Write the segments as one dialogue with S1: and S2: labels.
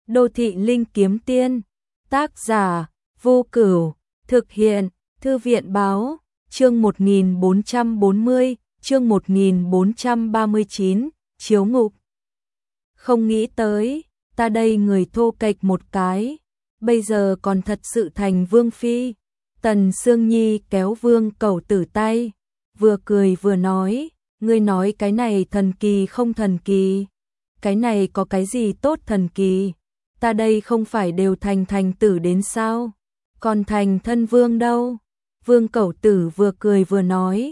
S1: Đô thị linh kiếm tiên, tác giả Vô Cửu, thực hiện Thư viện báo, chương 1440, chương 1439, chiếu ngục. Không nghĩ tới, ta đây người thô kệch một cái, bây giờ còn thật sự thành vương phi. Tần Sương Nhi kéo Vương Cẩu Tử tay, vừa cười vừa nói, ngươi nói cái này thần kỳ không thần kỳ, cái này có cái gì tốt thần kỳ, ta đây không phải đều thành tử đến sao, còn thành thân vương đâu. Vương Cẩu Tử vừa cười vừa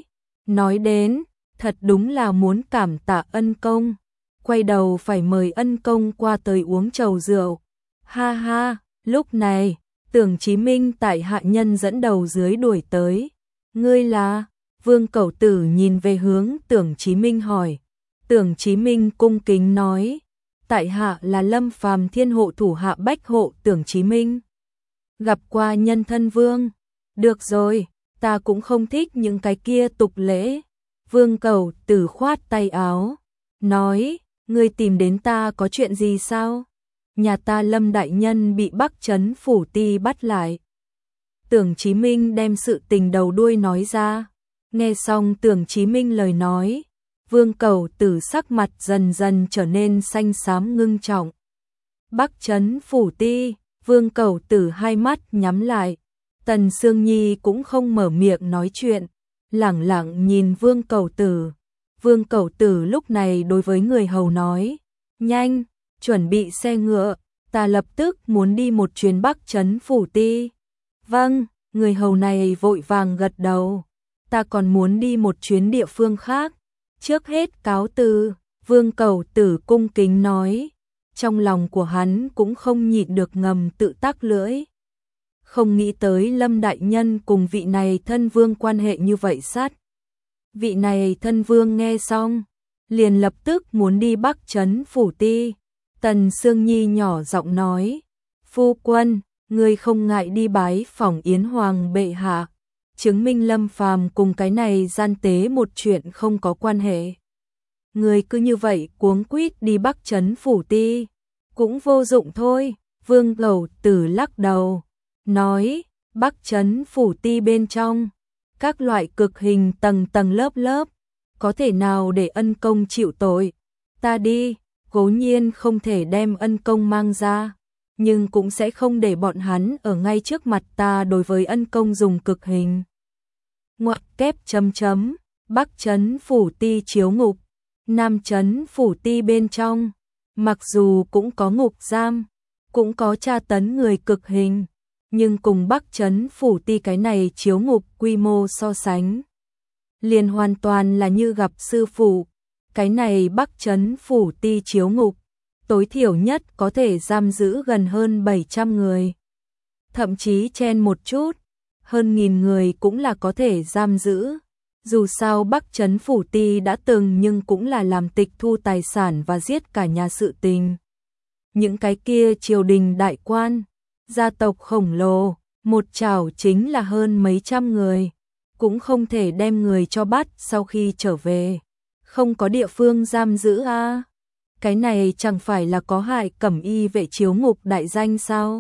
S1: nói đến, thật đúng là muốn cảm tạ ân công, quay đầu phải mời ân công qua tới uống chầu rượu. Ha ha, lúc này, Tưởng Chí Minh tại hạ nhân dẫn đầu dưới đuổi tới. Ngươi là? Vương Cẩu Tử nhìn về hướng Tưởng Chí Minh hỏi. Tưởng Chí Minh cung kính nói, tại hạ là Lâm Phàm Thiên hộ thủ hạ bách hộ Tưởng Chí Minh. Gặp qua nhân thân vương. Được rồi, ta cũng không thích những cái kia tục lễ. Vương Cẩu Tử khoát tay áo, nói, ngươi tìm đến ta có chuyện gì sao? Nhà ta Lâm đại nhân bị Bắc Trấn phủ ti bắt lại. Tưởng Chí Minh đem sự tình đầu đuôi nói ra. Nghe xong Tưởng Chí Minh lời nói, Vương Cẩu Tử sắc mặt dần dần trở nên xanh xám ngưng trọng. Bắc Trấn phủ ti, Vương Cẩu Tử hai mắt nhắm lại. Tần Sương Nhi cũng không mở miệng nói chuyện, lẳng lặng nhìn Vương Cẩu Tử. Vương Cẩu Tử lúc này đối với người hầu nói, nhanh, chuẩn bị xe ngựa, ta lập tức muốn đi một chuyến Bắc Trấn phủ ti. Vâng, người hầu này vội vàng gật đầu, ta còn muốn đi một chuyến địa phương khác. Trước hết cáo từ, Vương Cẩu Tử cung kính nói, trong lòng của hắn cũng không nhịn được ngầm tự tắc lưỡi. Không nghĩ tới Lâm đại nhân cùng vị này thân vương quan hệ như vậy sát. Vị này thân vương nghe xong, liền lập tức muốn đi Bắc Trấn phủ ti. Tần Sương Nhi nhỏ giọng nói, phu quân, ngươi không ngại đi bái phỏng Yến Hoàng bệ hạ, chứng minh Lâm Phàm cùng cái này gian tế một chuyện không có quan hệ. Ngươi cứ như vậy cuống quýt đi Bắc Trấn phủ ti, cũng vô dụng thôi. Vương Cẩu Tử lắc đầu, nói, Bắc Trấn phủ ti bên trong, các loại cực hình tầng tầng lớp lớp, có thể nào để ân công chịu tội. Ta đi, cố nhiên không thể đem ân công mang ra, nhưng cũng sẽ không để bọn hắn ở ngay trước mặt ta đối với ân công dùng cực hình. Ngoặc kép chấm chấm, Bắc Trấn phủ ti chiếu ngục, Nam Trấn phủ ti bên trong, mặc dù cũng có ngục giam, cũng có tra tấn người cực hình, nhưng cùng Bắc Trấn phủ ti cái này chiếu ngục quy mô so sánh, liền hoàn toàn là như gặp sư phụ. Cái này Bắc Trấn phủ ti chiếu ngục, tối thiểu nhất có thể giam giữ gần hơn 700 người. Thậm chí chen một chút, hơn 1000 người cũng là có thể giam giữ. Dù sao Bắc Trấn phủ ti đã từng nhưng cũng là làm tịch thu tài sản và giết cả nhà sự tình. Những cái kia triều đình đại quan, gia tộc khổng lồ, một chảo chính là hơn mấy trăm người, cũng không thể đem người cho bắt sau khi trở về. Không có địa phương giam giữ a. Cái này chẳng phải là có hại cẩm y vệ chiếu ngục đại danh sao?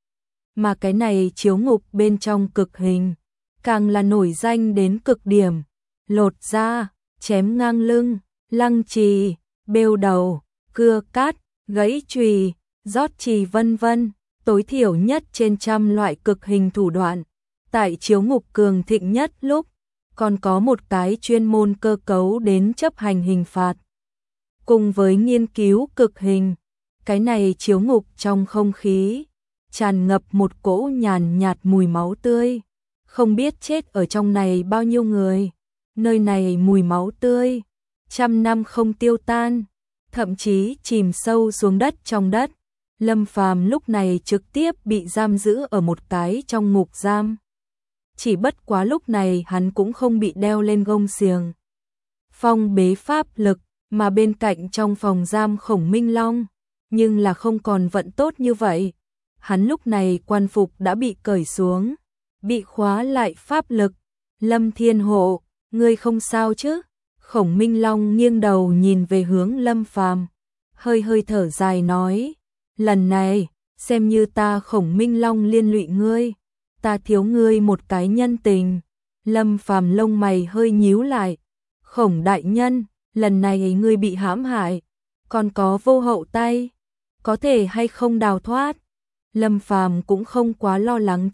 S1: Mà cái này chiếu ngục bên trong cực hình, càng là nổi danh đến cực điểm. Lột da, chém ngang lưng, lăng trì, bêu đầu, cưa cát, gãy chùy, rót chì vân vân, tối thiểu nhất trên 100 loại cực hình thủ đoạn. Tại chiếu ngục cường thịnh nhất lúc, còn có một cái chuyên môn cơ cấu đến chấp hành hình phạt. Cùng với nghiên cứu cực hình, cái này chiếu ngục trong không khí, tràn ngập một cỗ nhàn nhạt mùi máu tươi. Không biết chết ở trong này bao nhiêu người, nơi này mùi máu tươi, 100 năm không tiêu tan, thậm chí chìm sâu xuống đất trong đất. Lâm Phàm lúc này trực tiếp bị giam giữ ở một cái trong ngục giam. Chỉ bất quá lúc này hắn cũng không bị đeo lên gông xiềng, phong bế pháp lực, mà bên cạnh trong phòng giam Khổng Minh Long, nhưng là không còn vận tốt như vậy. Hắn lúc này quan phục đã bị cởi xuống, bị khóa lại pháp lực. Lâm Thiên Hộ, ngươi không sao chứ? Khổng Minh Long nghiêng đầu nhìn về hướng Lâm Phàm, hơi hơi thở dài nói, lần này, xem như ta Khổng Minh Long liên lụy ngươi, ta thiếu ngươi một cái nhân tình. Lâm Phàm lông mày hơi nhíu lại, Khổng đại nhân, lần này ngươi bị hãm hại, còn có vô hậu tay, có thể hay không đào thoát. Lâm Phàm cũng không quá lo lắng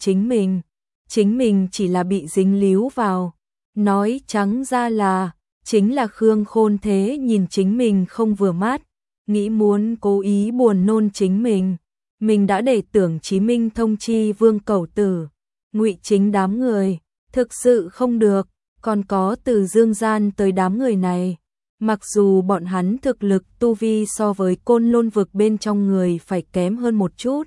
S1: chính mình chỉ là bị dính líu vào, nói trắng ra là, chính là Khương Khôn Thế nhìn chính mình không vừa mắt, nghĩ muốn cố ý buồn nôn chính mình đã để Tưởng Chí Minh thông chi Vương Cẩu Tử, Ngụy Chính đám người, thực sự không được, còn có từ Dương Gian tới đám người này. Mặc dù bọn hắn thực lực tu vi so với Côn Lôn vực bên trong người phải kém hơn một chút,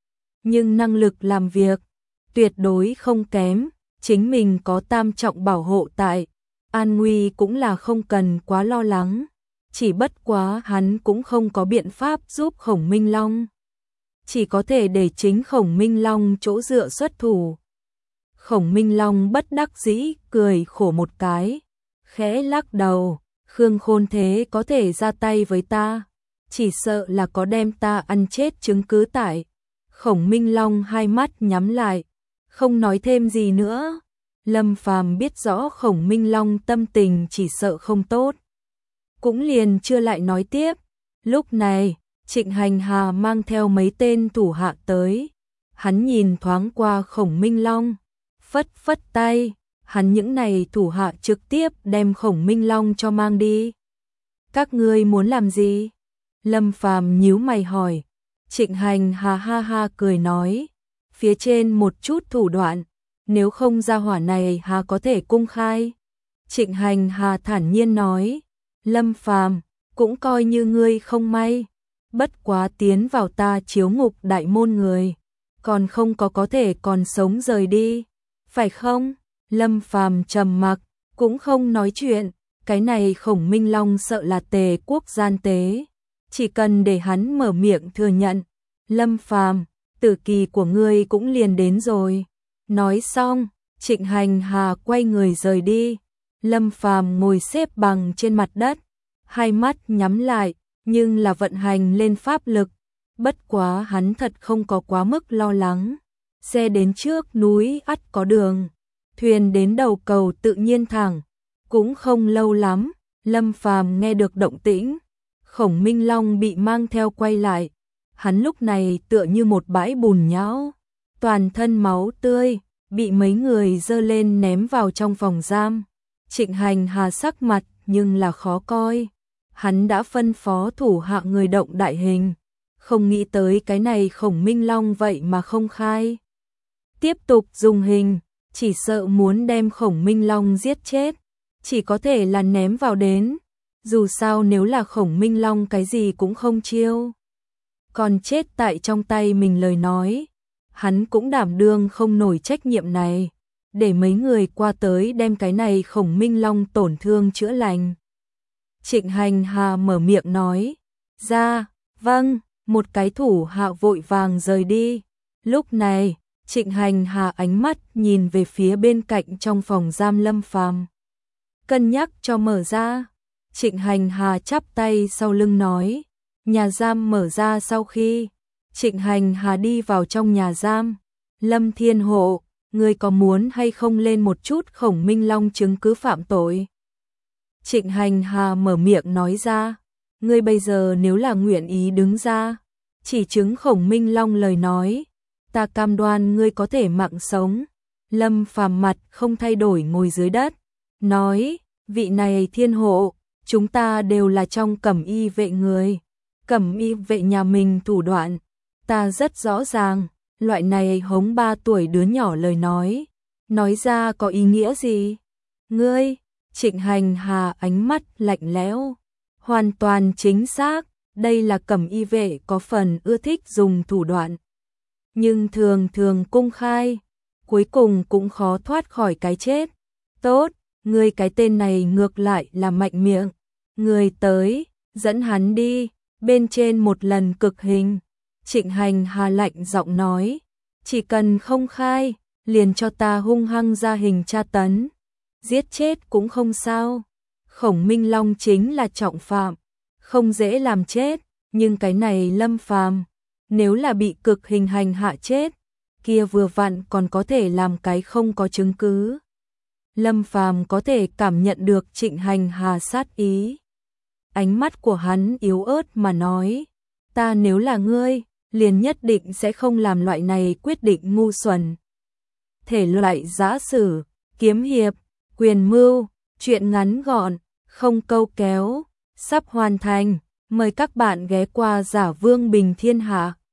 S1: nhưng năng lực làm việc tuyệt đối không kém, chính mình có tam trọng bảo hộ tại, an nguy cũng là không cần quá lo lắng, chỉ bất quá hắn cũng không có biện pháp giúp Khổng Minh Long, chỉ có thể để chính Khổng Minh Long chỗ dựa xuất thủ. Khổng Minh Long bất đắc dĩ cười khổ một cái, khẽ lắc đầu, Khương Khôn Thế có thể ra tay với ta, chỉ sợ là có đem ta ăn chết chứng cứ tại. Khổng Minh Long hai mắt nhắm lại, không nói thêm gì nữa. Lâm Phàm biết rõ Khổng Minh Long tâm tình chỉ sợ không tốt, cũng liền chưa lại nói tiếp. Lúc này, Trịnh Hành Hà mang theo mấy tên thủ hạ tới, hắn nhìn thoáng qua Khổng Minh Long, phất phất tay, hắn những này thủ hạ trực tiếp đem Khổng Minh Long cho mang đi. Các ngươi muốn làm gì? Lâm Phàm nhíu mày hỏi. Trịnh Hành Hà ha ha cười nói, phía trên một chút thủ đoạn, nếu không ra hỏa này hà có thể cung khai. Trịnh Hành Hà thản nhiên nói, Lâm Phàm, cũng coi như ngươi không may, bất quá tiến vào ta chiếu ngục đại môn người, còn không có thể còn sống rời đi, phải không? Lâm Phàm trầm mặc, cũng không nói chuyện, cái này Khổng Minh Long sợ là Tề quốc gian tế, chỉ cần để hắn mở miệng thừa nhận. Lâm Phàm, tử kỳ của ngươi cũng liền đến rồi. Nói xong, Trịnh Hành Hà quay người rời đi. Lâm Phàm ngồi xếp bằng trên mặt đất, hai mắt nhắm lại, nhưng là vận hành lên pháp lực. Bất quá hắn thật không có quá mức lo lắng. Xe đến trước núi ắt có đường, thuyền đến đầu cầu tự nhiên thẳng. Cũng không lâu lắm, Lâm Phàm nghe được động tĩnh, Khổng Minh Long bị mang theo quay lại. Hắn lúc này tựa như một bãi bùn nhão, toàn thân máu tươi, bị mấy người giơ lên ném vào trong phòng giam. Trịnh Hành Hà sắc mặt nhưng là khó coi. Hắn đã phân phó thủ hạ người động đại hình, không nghĩ tới cái này Khổng Minh Long vậy mà không khai. Tiếp tục dùng hình, chỉ sợ muốn đem Khổng Minh Long giết chết, chỉ có thể là ném vào đến. Dù sao nếu là Khổng Minh Long cái gì cũng không chiêu, còn chết tại trong tay mình lời nói, hắn cũng đảm đương không nổi trách nhiệm này, để mấy người qua tới đem cái này Khổng Minh Long tổn thương chữa lành. Trịnh Hành Hà mở miệng nói, ra, vâng, một cái thủ hạ vội vàng rời đi. Lúc này, Trịnh Hành Hà ánh mắt nhìn về phía bên cạnh trong phòng giam Lâm Phàm, cân nhắc cho mở ra. Trịnh Hành Hà chắp tay sau lưng nói, nhà giam mở ra. Sau khi Trịnh Hành Hà đi vào trong nhà giam, Lâm Thiên Hộ, ngươi có muốn hay không lên một chút Khổng Minh Long chứng cứ phạm tội? Trịnh Hành Hà mở miệng nói ra, ngươi bây giờ nếu là nguyện ý đứng ra, chỉ chứng Khổng Minh Long lời nói, ta cam đoan ngươi có thể mạng sống. Lâm Phàm mặt không thay đổi ngồi dưới đất, nói, vị này Thiên Hộ, chúng ta đều là trong Cẩm Y vệ người, Cẩm Y vệ nhà mình thủ đoạn, ta rất rõ ràng, loại này hống 3 tuổi đứa nhỏ lời nói ra có ý nghĩa gì? Ngươi, Trịnh Hành Hà ánh mắt lạnh lẽo, hoàn toàn chính xác, đây là Cẩm Y vệ có phần ưa thích dùng thủ đoạn, nhưng thường thường công khai, cuối cùng cũng khó thoát khỏi cái chết. Tốt, ngươi cái tên này ngược lại là mạnh miệng, người tới, dẫn hắn đi, bên trên một lần cực hình. Trịnh Hành Hà lạnh giọng nói, chỉ cần không khai, liền cho ta hung hăng ra hình tra tấn, giết chết cũng không sao. Khổng Minh Long chính là trọng phạm, không dễ làm chết, nhưng cái này Lâm Phàm Nếu là bị cực hình hành hạ chết, kia vừa vặn còn có thể làm cái không có chứng cứ. Lâm Phàm có thể cảm nhận được Trịnh Hành Hà sát ý. Ánh mắt của hắn yếu ớt mà nói, ta nếu là ngươi, liền nhất định sẽ không làm loại này quyết định ngu xuẩn. Thể loại giã sử, kiếm hiệp, quyền mưu, truyện ngắn gọn, không câu kéo, sắp hoàn thành. Mời các bạn ghé qua Giả Vương Bình Thiên Hạ.